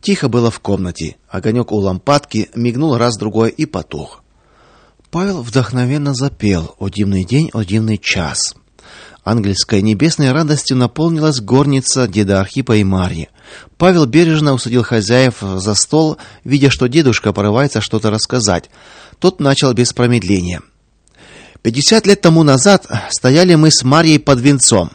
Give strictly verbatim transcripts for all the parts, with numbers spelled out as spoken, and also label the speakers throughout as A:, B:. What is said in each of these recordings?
A: Тихо было в комнате. Огонек у лампадки мигнул раз-другой и потух. Павел вдохновенно запел: «О дивный день, о дивный час». Ангельской небесной радостью наполнилась горница деда Архипа и Марьи. Павел бережно усадил хозяев за стол, видя, что дедушка порывается что-то рассказать. Тот начал без промедления. «Пятьдесят лет тому назад стояли мы с Марьей под венцом.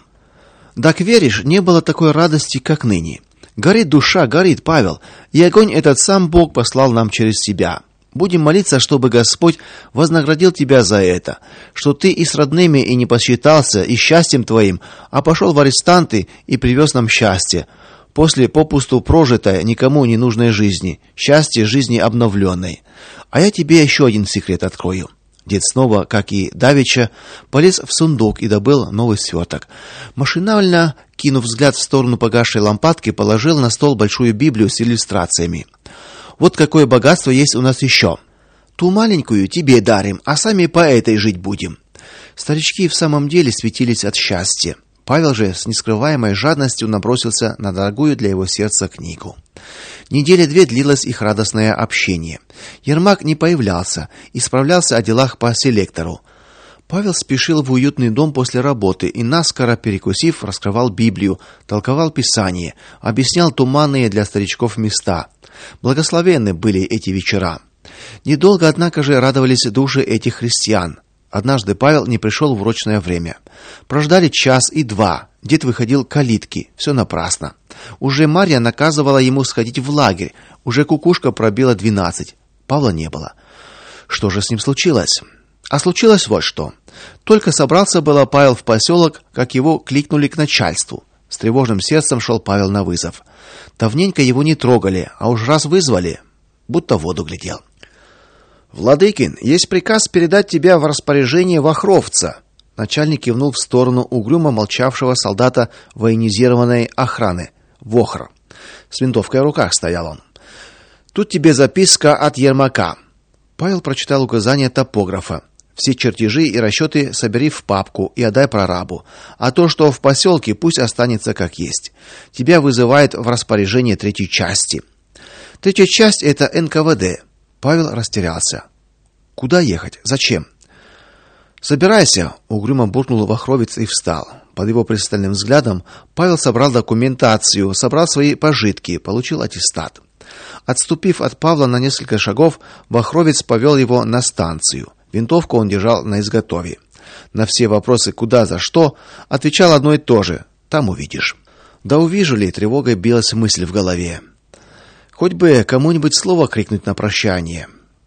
A: Так веришь, не было такой радости, как ныне. Горит душа, горит, Павел, и огонь этот сам Бог послал нам через себя. Будем молиться, чтобы Господь вознаградил тебя за это, что ты и с родными и не посчитался, и счастьем твоим, а пошел в арестанты и привез нам счастье. После попусту прожитой, никому не нужной жизни, счастье жизни обновленной. А я тебе еще один секрет открою». Дед снова, как и давеча, полез в сундук и добыл новый сверток. Машинально, кинув взгляд в сторону погасшей лампадки, положил на стол большую Библию с иллюстрациями. «Вот какое богатство есть у нас еще. Ту маленькую тебе дарим, а сами по этой жить будем». Старички в самом деле светились от счастья. Павел же с нескрываемой жадностью набросился на дорогую для его сердца книгу. Недели две длилось их радостное общение. Ермак не появлялся и справлялся о делах по селектору. Павел спешил в уютный дом после работы и, наскоро перекусив, раскрывал Библию, толковал Писание, объяснял туманные для старичков места. Благословенны были эти вечера. Недолго, однако же, радовались души этих христиан. Однажды Павел не пришел в урочное время. Прождали час и два. Дед выходил к калитке. Все напрасно. Уже Марья наказывала ему сходить в лагерь. Уже кукушка пробила двенадцать. Павла не было. Что же с ним случилось? А случилось вот что. Только собрался было Павел в поселок, как его кликнули к начальству. С тревожным сердцем шел Павел на вызов. Давненько его не трогали, а уж раз вызвали, будто в воду глядел. «Владыкин, есть приказ передать тебя в распоряжение Вахровца». Начальник кивнул в сторону угрюмо молчавшего солдата военизированной охраны, Вохр. С винтовкой в руках стоял он. «Тут тебе записка от Ермака». Павел прочитал указания топографа. «Все чертежи и расчеты собери в папку и отдай прорабу. А то, что в поселке, пусть останется как есть. Тебя вызывает в распоряжение третьей части». Третья часть — это эн ка вэ дэ. Павел растерялся. Куда ехать? Зачем? «Собирайся», — угрюмо буркнул Вахровец и встал. Под его пристальным взглядом Павел собрал документацию, собрал свои пожитки, получил аттестат. Отступив от Павла на несколько шагов, Вахровец повел его на станцию. Винтовку он держал наизготове. На все вопросы «куда, за что» отвечал одно и то же: «Там увидишь». Да увижу ли, тревогой билась мысль в голове. Хоть бы кому-нибудь слово крикнуть на прощание.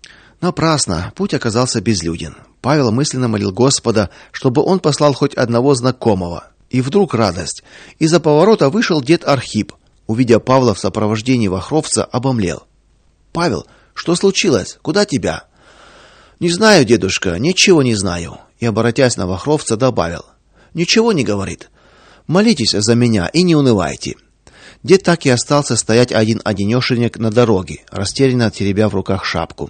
A: Напрасно, путь оказался безлюден. Павел мысленно молил Господа, чтобы он послал хоть одного знакомого. И вдруг радость. Из-за поворота вышел дед Архип. Увидя Павла в сопровождении Вахровца, обомлел. «Павел, что случилось? Куда тебя?» «Не знаю, дедушка, ничего не знаю». И, обратясь на Вахровца, добавил: «Ничего не говорит. Молитесь за меня и не унывайте». Дед так и остался стоять один-одинешенек на дороге, растерянно теребя в руках шапку.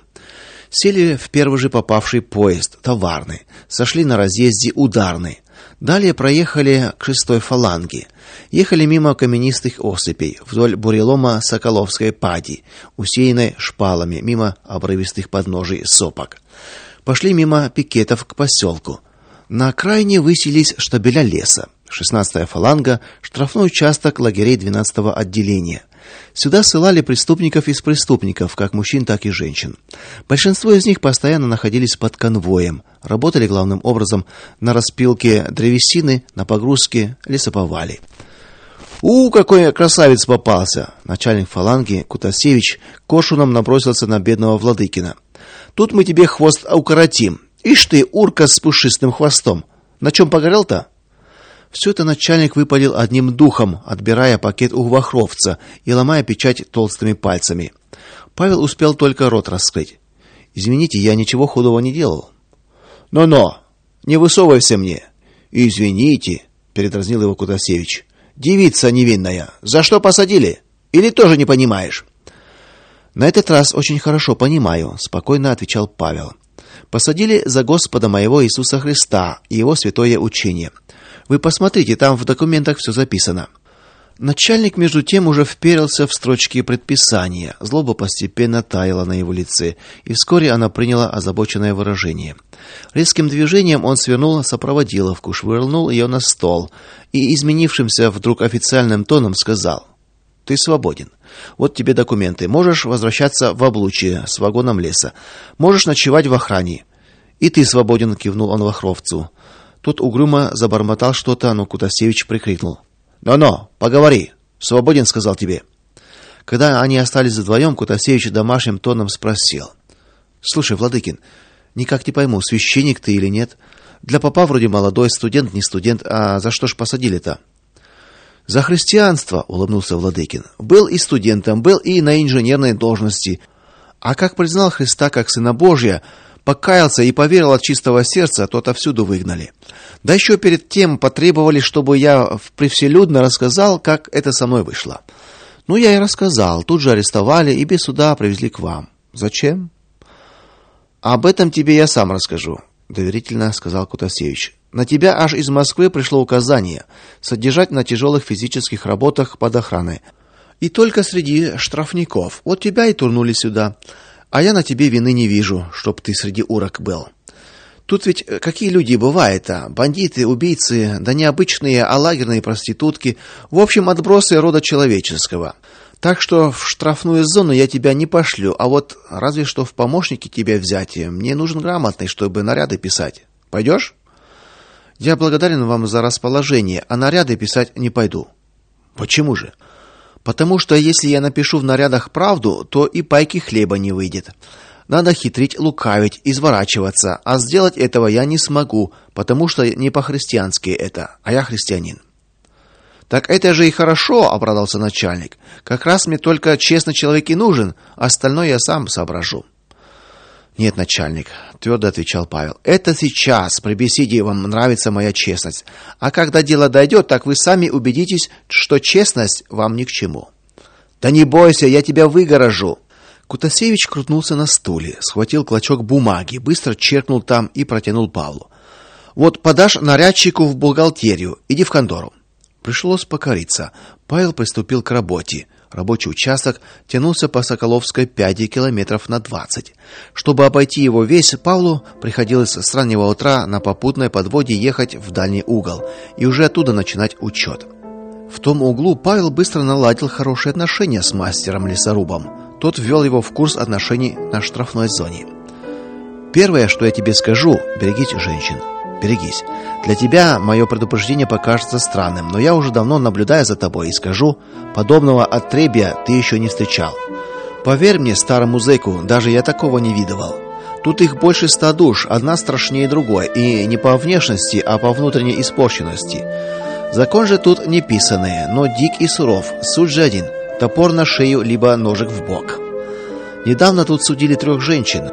A: Сели в первый же попавший поезд, товарный, сошли на разъезде ударный. Далее проехали к шестой фаланге. Ехали мимо каменистых осыпей, вдоль бурелома Соколовской пади, усеянной шпалами, мимо обрывистых подножий сопок. Пошли мимо пикетов к поселку. На окраине высились штабеля леса. шестнадцатая фаланга, штрафной участок лагерей двенадцатого отделения. Сюда ссылали преступников из преступников, как мужчин, так и женщин. Большинство из них постоянно находились под конвоем, работали главным образом на распилке древесины, на погрузке лесоповале. «У, какой красавец попался!» Начальник фаланги Кутасевич коршуном набросился на бедного Владыкина. «Тут мы тебе хвост укоротим. Ишь ты, урка с пушистым хвостом! На чем погорел-то?» Все это начальник выпалил одним духом, отбирая пакет у Вахровца и ломая печать толстыми пальцами. Павел успел только рот раскрыть. «Извините, я ничего худого не делал». «Но-но, не высовывайся мне». «Извините», — передразнил его Кутасевич. «Девица невинная, за что посадили? Или тоже не понимаешь?» «На этот раз очень хорошо понимаю», — спокойно отвечал Павел. «Посадили за Господа моего Иисуса Христа и его святое учение. Вы посмотрите, там в документах все записано». Начальник между тем уже вперился в строчки предписания. Злоба постепенно таяла на его лице, и вскоре она приняла озабоченное выражение. Резким движением он свернул сопроводиловку, швырнул ее на стол и изменившимся вдруг официальным тоном сказал: "Ты свободен. Вот тебе документы. Можешь возвращаться в облучье с вагоном леса. Можешь ночевать в охране. И ты свободен", кивнул он Вахровцу. Тот угрюмо забормотал что-то, но Кутасевич прикрикнул: "Но-но, поговори. Свободен, сказал тебе". Когда они остались вдвоем, Кутасевич домашним тоном спросил: "Слушай, Владыкин, никак не пойму, священник ты или нет? Для попа вроде молодой, студент, не студент, а за что ж посадили-то?" "За христианство", улыбнулся Владыкин. "Был и студентом, был и на инженерной должности. А как признал Христа как Сына Божия, покаялся и поверил от чистого сердца, то отовсюду выгнали. Да еще перед тем потребовали, чтобы я привселюдно рассказал, как это со мной вышло. Ну, я и рассказал. Тут же арестовали и без суда привезли к вам. Зачем?" "Об этом тебе я сам расскажу", доверительно сказал Кутасевич. "На тебя аж из Москвы пришло указание содержать на тяжелых физических работах под охраной. И только среди штрафников. Вот тебя и турнули сюда. А я на тебе вины не вижу, чтоб ты среди урок был. Тут ведь какие люди бывают-то? Бандиты, убийцы, да не обычные, а лагерные проститутки, в общем, отбросы рода человеческого. Так что в штрафную зону я тебя не пошлю, а вот разве что в помощники тебя взять. Мне нужен грамотный, чтобы наряды писать. Пойдешь?" "Я благодарен вам за расположение, а наряды писать не пойду". "Почему же?" "Потому что если я напишу в нарядах правду, то и пайки хлеба не выйдет. Надо хитрить, лукавить, изворачиваться, а сделать этого я не смогу, потому что не по-христиански это, а я христианин". "Так это же и хорошо", обрадовался начальник. "Как раз мне только честный человек и нужен, остальное я сам соображу". "Нет, начальник", твердо отвечал Павел. "Это сейчас при беседе вам нравится моя честность, а когда дело дойдет, так вы сами убедитесь, что честность вам ни к чему". "Да не бойся, я тебя выгорожу". Кутасевич крутнулся на стуле, схватил клочок бумаги, быстро черкнул там и протянул Павлу. "Вот подашь нарядчику в бухгалтерию, иди в контору". Пришлось покориться. Павел приступил к работе. Рабочий участок тянулся по Соколовской пяти километров на двадцать. Чтобы обойти его весь, Павлу приходилось с раннего утра на попутной подводе ехать в дальний угол и уже оттуда начинать учет. В том углу Павел быстро наладил хорошие отношения с мастером-лесорубом. Тот ввел его в курс отношений на штрафной зоне. "Первое, что я тебе скажу, берегись женщин. Берегись. Для тебя мое предупреждение покажется странным, но я уже давно наблюдаю за тобой и скажу, подобного отребья ты еще не встречал. Поверь мне, старому зэку, даже я такого не видывал. Тут их больше ста душ, одна страшнее другой, и не по внешности, а по внутренней испорченности. Закон же тут не писанный, но дик и суров, суть же один: топор на шею, либо ножик в бок. Недавно тут судили трех женщин.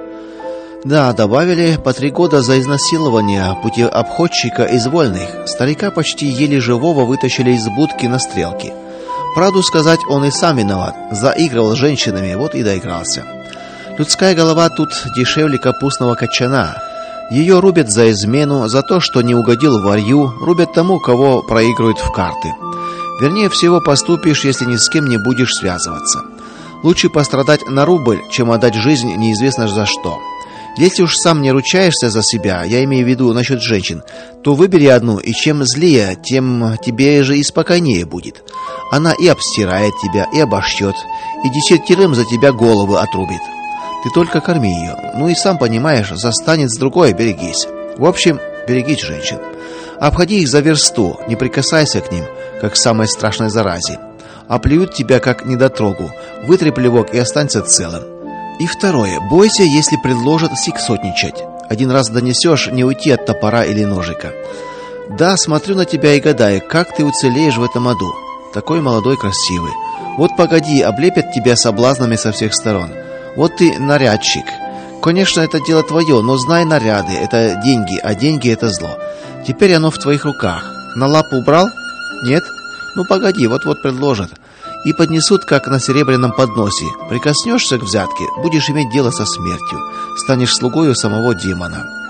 A: Да, добавили по три года за изнасилование путеобходчика из вольных. Старика почти еле живого вытащили из будки на стрелке. Правду сказать, он и сам виноват. Заигрывал с женщинами, вот и доигрался. Людская голова тут дешевле капустного кочана. Ее рубят за измену, за то, что не угодил варью, рубят тому, кого проигрывают в карты. Вернее всего поступишь, если ни с кем не будешь связываться. Лучше пострадать на рубль, чем отдать жизнь неизвестно за что. Если уж сам не ручаешься за себя, я имею в виду насчет женщин, то выбери одну, и чем злее, тем тебе же и спокойнее будет. Она и обстирает тебя, и обошьет, и десятерым за тебя голову отрубит. Ты только корми ее. Ну и сам понимаешь, застанет с другой, берегись. В общем, берегись женщин. Обходи их за версту, не прикасайся к ним, как к самой страшной заразе. Оплюют тебя, как недотрогу. Вытри плевок и останься целым. И второе. Бойся, если предложат сексотничать. Один раз донесешь, не уйти от топора или ножика. Да, смотрю на тебя и гадаю, как ты уцелеешь в этом аду. Такой молодой, красивый. Вот погоди, облепят тебя соблазнами со всех сторон. Вот ты нарядчик. Конечно, это дело твое, но знай, наряды — это деньги, а деньги — это зло. Теперь оно в твоих руках. На лапу убрал? Нет? Ну погоди, вот-вот предложат. И поднесут, как на серебряном подносе. Прикоснешься к взятке, будешь иметь дело со смертью. Станешь слугою самого демона.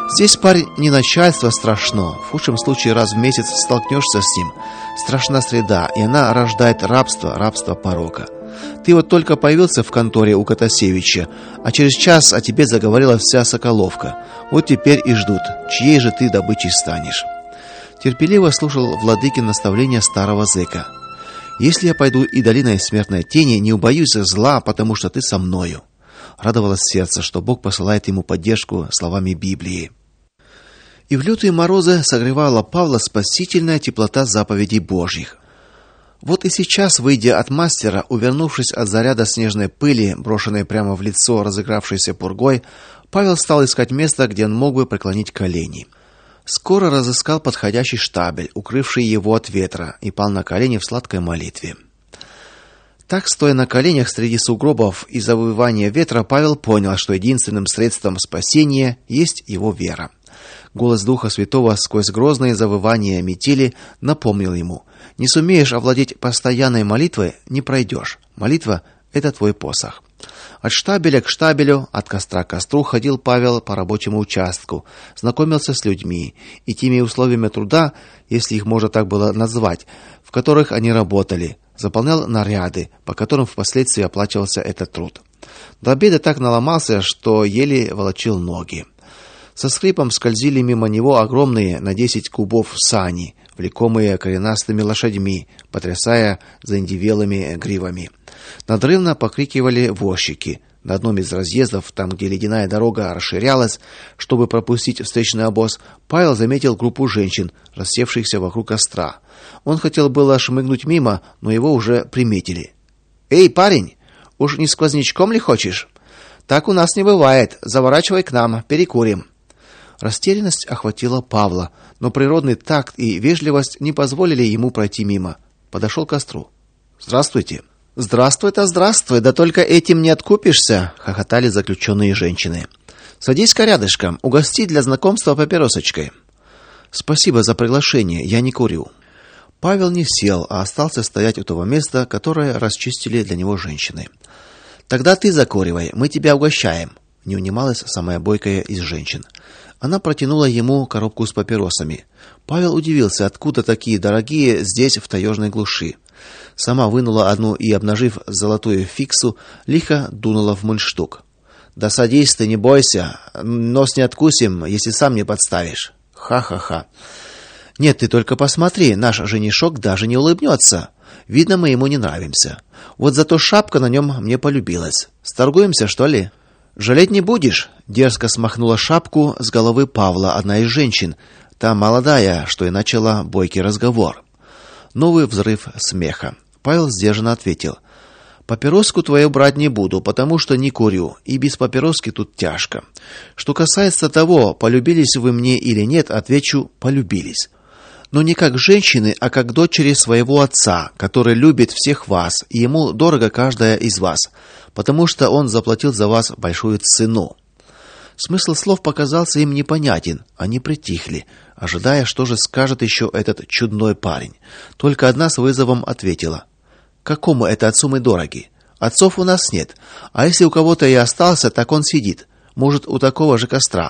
A: Здесь, парень, не начальство страшно. В худшем случае раз в месяц столкнешься с ним. Страшна среда, и она рождает рабство, рабство порока. Ты вот только появился в конторе у Котасевича, а через час о тебе заговорила вся Соколовка. Вот теперь и ждут, чьей же ты добычей станешь. Терпеливо слушал владыкин наставления старого зэка. Если я пойду и долиной смертной тени, не убоюсь зла, потому что ты со мною. Радовалось сердце, что Бог посылает ему поддержку словами Библии. И в лютые морозы согревала Павла спасительная теплота заповедей Божьих. Вот и сейчас, выйдя от мастера, увернувшись от заряда снежной пыли, брошенной прямо в лицо разыгравшейся пургой, Павел стал искать место, где он мог бы преклонить колени. Скоро разыскал подходящий штабель, укрывший его от ветра, и пал на колени в сладкой молитве. Так, стоя на коленях среди сугробов и завывания ветра, Павел понял, что единственным средством спасения есть его вера. Голос Духа Святого сквозь грозные завывания метели напомнил ему: не сумеешь овладеть постоянной молитвой, не пройдешь. Молитва это твой посох. От штабеля к штабелю, от костра к костру ходил Павел по рабочему участку, знакомился с людьми и теми условиями труда, если их можно так было назвать, в которых они работали, заполнял наряды, по которым впоследствии оплачивался этот труд. До обеда так наломался, что еле волочил ноги. Со скрипом скользили мимо него огромные на десять кубов сани, влекомые коренастыми лошадьми, потрясая заиндевелыми гривами. Надрывно покрикивали возчики. На одном из разъездов, там, где ледяная дорога расширялась, чтобы пропустить встречный обоз, Павел заметил группу женщин, рассевшихся вокруг костра. Он хотел было шмыгнуть мимо, но его уже приметили. «Эй, парень, уж не сквознячком ли хочешь? Так у нас не бывает. Заворачивай к нам, перекурим». Растерянность охватила Павла, но природный такт и вежливость не позволили ему пройти мимо. Подошел к костру. «Здравствуйте». «Здравствуй-то, здравствуй, да только этим не откупишься», — хохотали заключенные женщины. «Садись-ка рядышком, угости для знакомства папиросочкой». «Спасибо за приглашение, я не курю». Павел не сел, а остался стоять у того места, которое расчистили для него женщины. «Тогда ты закуривай, мы тебя угощаем», — не унималась самая бойкая из женщин. Она протянула ему коробку с папиросами. Павел удивился, откуда такие дорогие здесь, в таежной глуши. Сама вынула одну и, обнажив золотую фиксу, лихо дунула в мундштук. «Да садись ты, не бойся, нос не откусим, если сам не подставишь». Ха-ха-ха. «Нет, ты только посмотри, наш женишок даже не улыбнется. Видно, мы ему не нравимся. Вот зато шапка на нем мне полюбилась. Сторгуемся, что ли?» «Жалеть не будешь», — дерзко смахнула шапку с головы Павла одна из женщин, та молодая, что и начала бойкий разговор. Новый взрыв смеха. Павел сдержанно ответил: «Папироску твою брать не буду, потому что не курю, и без папироски тут тяжко. Что касается того, полюбились вы мне или нет, отвечу: полюбились. Но не как женщины, а как дочери своего отца, который любит всех вас, и ему дорого каждая из вас, потому что он заплатил за вас большую цену». Смысл слов показался им непонятен, они притихли, ожидая, что же скажет еще этот чудной парень. Только одна с вызовом ответила: «Какому это отцу мы дороги? Отцов у нас нет, а если у кого-то и остался, так он сидит, может, у такого же костра».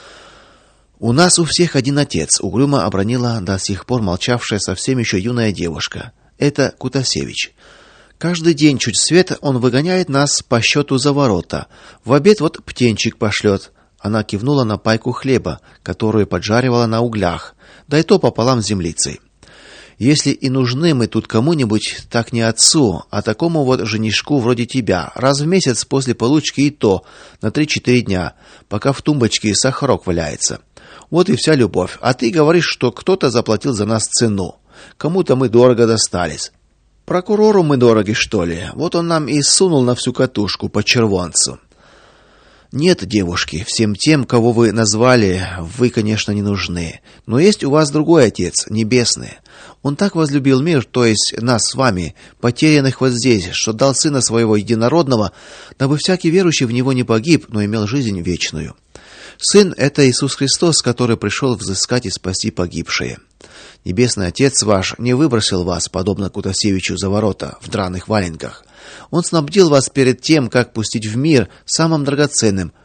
A: «У нас у всех один отец», — угрюмо обронила до сих пор молчавшая совсем еще юная девушка. «Это Кутасевич. Каждый день чуть свет он выгоняет нас по счету за ворота. В обед вот птенчик пошлет». Она кивнула на пайку хлеба, которую поджаривала на углях, да и то пополам с землицей. «Если и нужны мы тут кому-нибудь, так не отцу, а такому вот женишку вроде тебя, раз в месяц после получки, и то на три-четыре дня, пока в тумбочке сахарок валяется. Вот и вся любовь. А ты говоришь, что кто-то заплатил за нас цену. Кому-то мы дорого достались. Прокурору мы дороги, что ли? Вот он нам и сунул на всю катушку по червонцу». «Нет, девушки, всем тем, кого вы назвали, вы, конечно, не нужны. Но есть у вас другой Отец, Небесный. Он так возлюбил мир, то есть нас с вами, потерянных вот здесь, что дал Сына Своего Единородного, дабы всякий верующий в Него не погиб, но имел жизнь вечную. Сын — это Иисус Христос, который пришел взыскать и спасти погибшие. Небесный Отец ваш не выбросил вас, подобно Кутасевичу, за ворота в драных валенках. Он снабдил вас перед тем, как пустить в мир, самым драгоценным —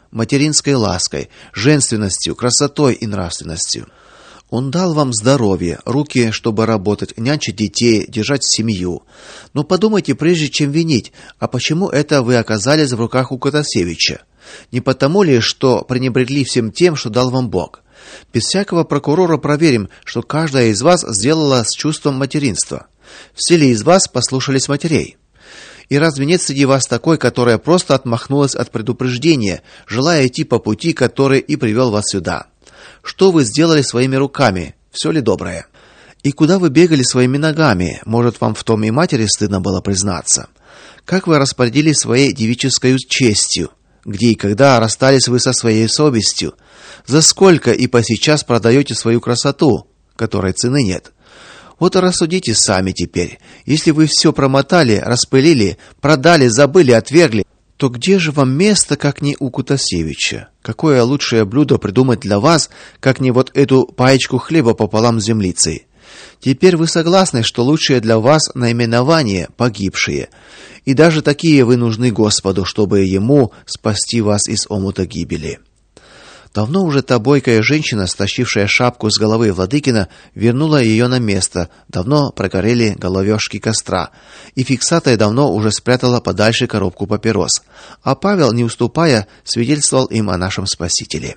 A: материнской лаской, женственностью, красотой и нравственностью. Он дал вам здоровье, руки, чтобы работать, нянчить детей, держать семью. Но подумайте, прежде чем винить, а почему это вы оказались в руках у Котасевича? Не потому ли, что пренебрегли всем тем, что дал вам Бог? Без всякого прокурора проверим, что каждая из вас сделала с чувством материнства. Все ли из вас послушались матерей? И разве нет среди вас такой, которая просто отмахнулась от предупреждения, желая идти по пути, который и привел вас сюда? Что вы сделали своими руками? Все ли доброе? И куда вы бегали своими ногами? Может, вам в том и матери стыдно было признаться? Как вы распорядились своей девической честью? Где и когда расстались вы со своей совестью? За сколько и по сейчас продаете свою красоту, которой цены нет? Вот и рассудите сами теперь. Если вы все промотали, распылили, продали, забыли, отвергли, то где же вам место, как не у Кутасевича? Какое лучшее блюдо придумать для вас, как не вот эту паечку хлеба пополам с землицей? Теперь вы согласны, что лучшее для вас наименование погибшие, и даже такие вы нужны Господу, чтобы ему спасти вас из омута гибели. Давно уже та бойкая женщина, стащившая шапку с головы Владыкина, вернула ее на место. Давно прогорели головешки костра, и фиксатая давно уже спрятала подальше коробку папирос. А Павел, не уступая, свидетельствовал им о нашем Спасителе.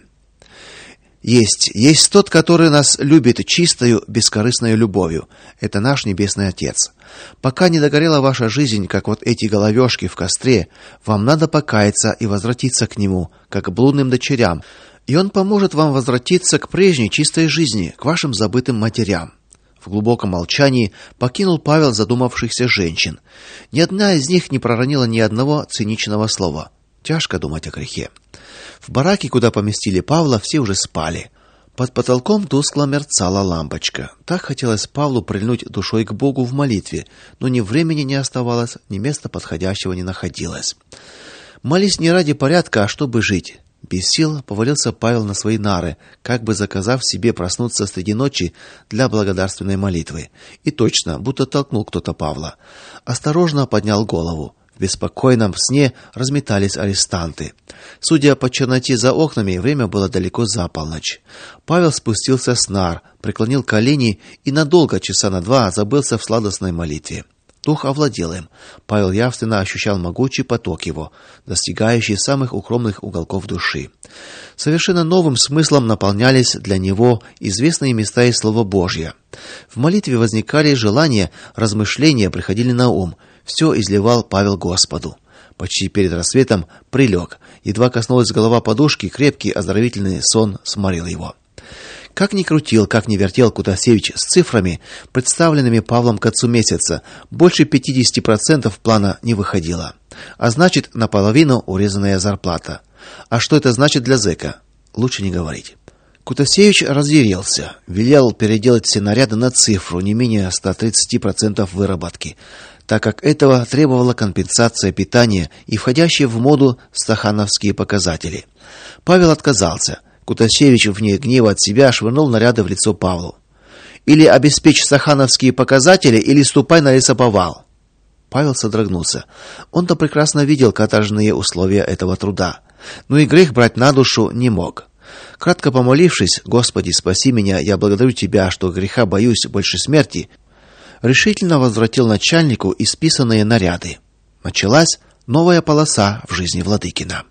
A: Есть, есть тот, который нас любит чистою, бескорыстной любовью. Это наш Небесный Отец. Пока не догорела ваша жизнь, как вот эти головешки в костре, вам надо покаяться и возвратиться к нему, как к блудным дочерям. И он поможет вам возвратиться к прежней чистой жизни, к вашим забытым матерям. В глубоком молчании покинул Павел задумавшихся женщин. Ни одна из них не проронила ни одного циничного слова. Тяжко думать о грехе. В бараке, куда поместили Павла, все уже спали. Под потолком тускло мерцала лампочка. Так хотелось Павлу прильнуть душой к Богу в молитве, но ни времени не оставалось, ни места подходящего не находилось. Молись не ради порядка, а чтобы жить. Без сил повалился Павел на свои нары, как бы заказав себе проснуться среди ночи для благодарственной молитвы. И точно, будто толкнул кто-то Павла. Осторожно поднял голову. В беспокойном сне разметались арестанты. Судя по черноте за окнами, время было далеко за полночь. Павел спустился с нар, преклонил колени и надолго, часа на два, забылся в сладостной молитве. Дух овладел им. Павел явственно ощущал могучий поток его, достигающий самых укромных уголков души. Совершенно новым смыслом наполнялись для него известные места из Слова Божьего. В молитве возникали желания, размышления приходили на ум. Все изливал Павел Господу. Почти перед рассветом прилег. Едва коснулась голова подушки, крепкий оздоровительный сон сморил его. Как ни крутил, как ни вертел Кутасевич с цифрами, представленными Павлом к концу месяца, больше пятидесяти процентов плана не выходило. А значит, наполовину урезанная зарплата. А что это значит для зэка? Лучше не говорить. Кутасевич разъярился, велел переделать все наряды на цифру не менее ста тридцати процентов выработки, так как этого требовала компенсация питания и входящие в моду стахановские показатели. Павел отказался. Кутасевич вне гнева от себя швырнул наряды в лицо Павлу. Или обеспечь стахановские показатели, или ступай на лесоповал. Павел содрогнулся. Он-то прекрасно видел каторжные условия этого труда, но и грех брать на душу не мог. Кратко помолившись: «Господи, спаси меня, я благодарю тебя, что греха боюсь больше смерти», решительно возвратил начальнику исписанные наряды. Началась новая полоса в жизни Владыкина.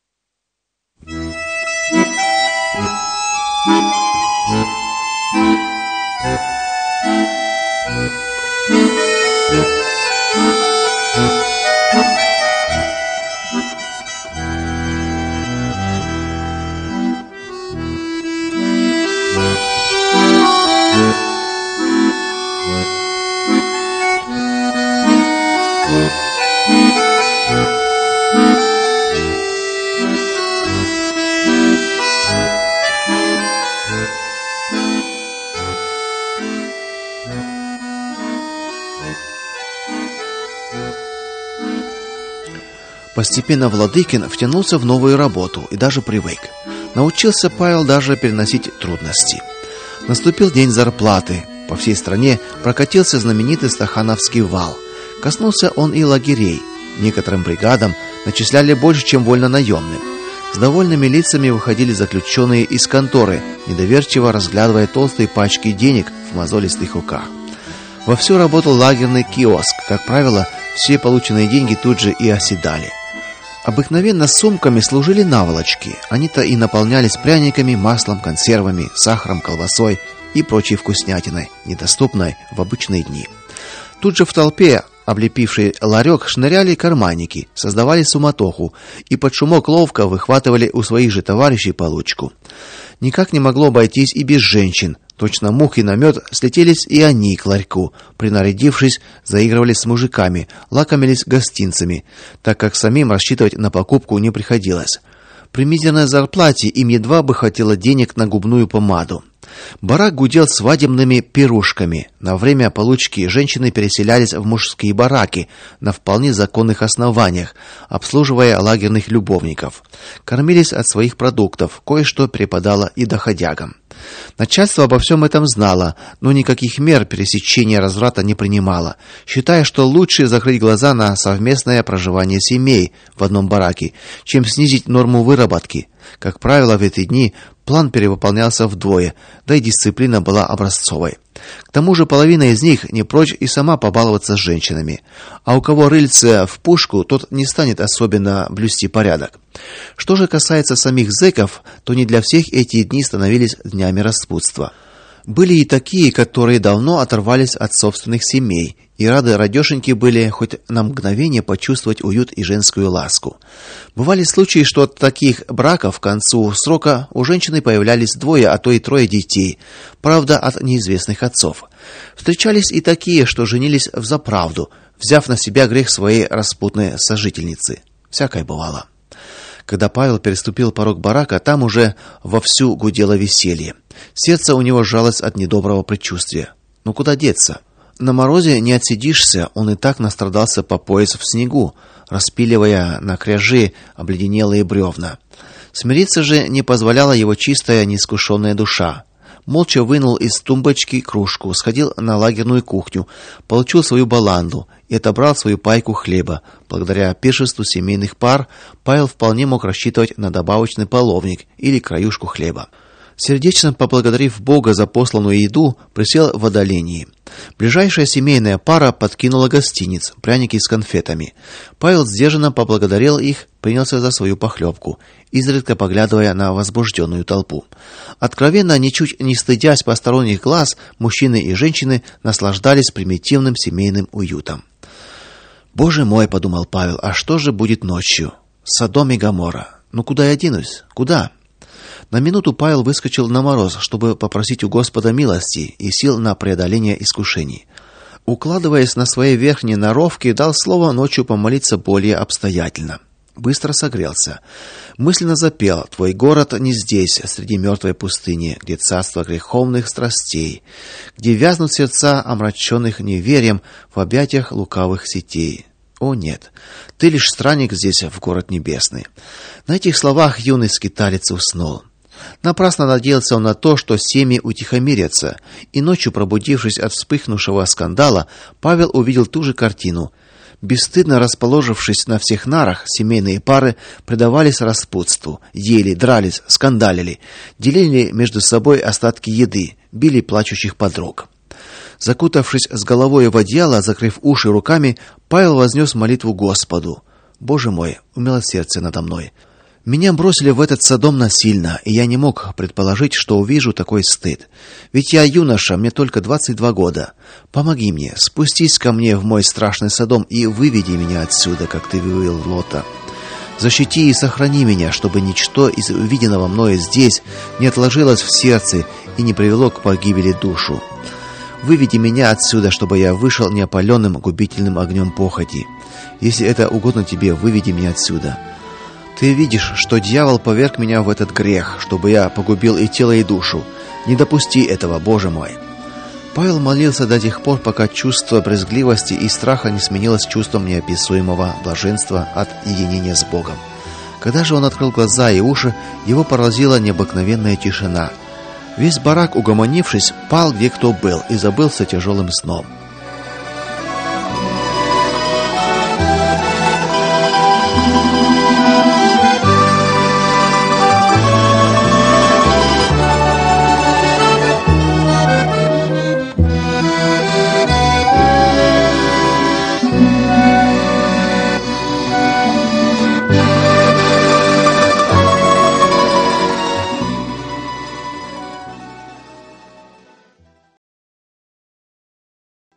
A: Постепенно Владыкин втянулся в новую работу и даже привык. Научился Павел даже переносить трудности. Наступил день зарплаты. По всей стране прокатился знаменитый стахановский вал. Коснулся он и лагерей. Некоторым бригадам начисляли больше, чем вольнонаемным. С довольными лицами выходили заключенные из конторы, недоверчиво разглядывая толстые пачки денег в мозолистых руках. Вовсю работал лагерный киоск. Как правило, все полученные деньги тут же и оседали. Обыкновенно сумками служили наволочки. Они-то и наполнялись пряниками, маслом, консервами, сахаром, колбасой и прочей вкуснятиной, недоступной в обычные дни. Тут же в толпе, облепившей ларек, шныряли карманники, создавали суматоху и под шумок ловко выхватывали у своих же товарищей получку. Никак не могло обойтись и без женщин. Точно мух и на мед слетелись и они к ларьку, принарядившись, заигрывали с мужиками, лакомились гостинцами, так как самим рассчитывать на покупку не приходилось. При мизерной зарплате им едва бы хватило денег на губную помаду. Барак гудел свадебными пирушками. На время получки женщины переселялись в мужские бараки на вполне законных основаниях, обслуживая лагерных любовников. Кормились от своих продуктов, кое-что преподало и доходягам. Начальство обо всем этом знало, но никаких мер пресечения разврата не принимало, считая, что лучше закрыть глаза на совместное проживание семей в одном бараке, чем снизить норму выработки. Как правило, в эти дни план перевыполнялся вдвое, да и дисциплина была образцовой. К тому же половина из них не прочь и сама побаловаться с женщинами. А у кого рыльце в пушку, тот не станет особенно блюсти порядок. Что же касается самих зэков, то не для всех эти дни становились днями распутства. Были и такие, которые давно оторвались от собственных семей и рады радешеньки были хоть на мгновение почувствовать уют и женскую ласку. Бывали случаи, что от таких браков к концу срока у женщины появлялись двое, а то и трое детей, правда, от неизвестных отцов. Встречались и такие, что женились взаправду, взяв на себя грех своей распутной сожительницы. Всякое бывало. Когда Павел переступил порог барака, там уже вовсю гудело веселье. Сердце у него сжалось от недоброго предчувствия. Ну куда деться? На морозе не отсидишься, он и так настрадался по пояс в снегу, распиливая на кряжи обледенелые бревна. Смириться же не позволяла его чистая, неискушенная душа. Молча вынул из тумбочки кружку, сходил на лагерную кухню, получил свою баланду и отобрал свою пайку хлеба. Благодаря пиршеству семейных пар Павел вполне мог рассчитывать на добавочный половник или краюшку хлеба. Сердечно поблагодарив Бога за посланную еду, присел в отдалении. Ближайшая семейная пара подкинула гостиниц, пряники с конфетами. Павел сдержанно поблагодарил их, принялся за свою похлебку, изредка поглядывая на возбужденную толпу. Откровенно, ничуть не стыдясь посторонних глаз, мужчины и женщины наслаждались примитивным семейным уютом. «Боже мой», — подумал Павел, — «а что же будет ночью? Содом и Гоморра. Ну куда я денусь? Куда?» На минуту Павел выскочил на мороз, чтобы попросить у Господа милости и сил на преодоление искушений. Укладываясь на свои верхние норовки, дал слово ночью помолиться более обстоятельно. Быстро согрелся. Мысленно запел: «Твой город не здесь, среди мертвой пустыни, где царство греховных страстей, где вязнут сердца омраченных неверием в объятиях лукавых сетей». О нет, ты лишь странник здесь, в город небесный. На этих словах юный скиталец уснул. Напрасно надеялся он на то, что семьи утихомирятся, и ночью, пробудившись от вспыхнувшего скандала, Павел увидел ту же картину. Бесстыдно расположившись на всех нарах, семейные пары предавались распутству, ели, дрались, скандалили, делили между собой остатки еды, били плачущих подруг. Закутавшись с головой в одеяло, закрыв уши руками, Павел вознес молитву Господу: «Боже мой, умилосердься надо мной. Меня бросили в этот Содом насильно, и я не мог предположить, что увижу такой стыд. Ведь я юноша, мне только двадцать два года. Помоги мне, спустись ко мне в мой страшный Содом и выведи меня отсюда, как ты вывел Лота. Защити и сохрани меня, чтобы ничто из увиденного мною здесь не отложилось в сердце и не привело к погибели душу. Выведи меня отсюда, чтобы я вышел неопаленным губительным огнем похоти. Если это угодно тебе, выведи меня отсюда. Ты видишь, что дьявол поверг меня в этот грех, чтобы я погубил и тело, и душу. Не допусти этого, Боже мой». Павел молился до тех пор, пока чувство брезгливости и страха не сменилось чувством неописуемого блаженства от единения с Богом. Когда же он открыл глаза и уши, его поразила необыкновенная тишина. Весь барак, угомонившись, пал где кто был и забылся тяжелым сном.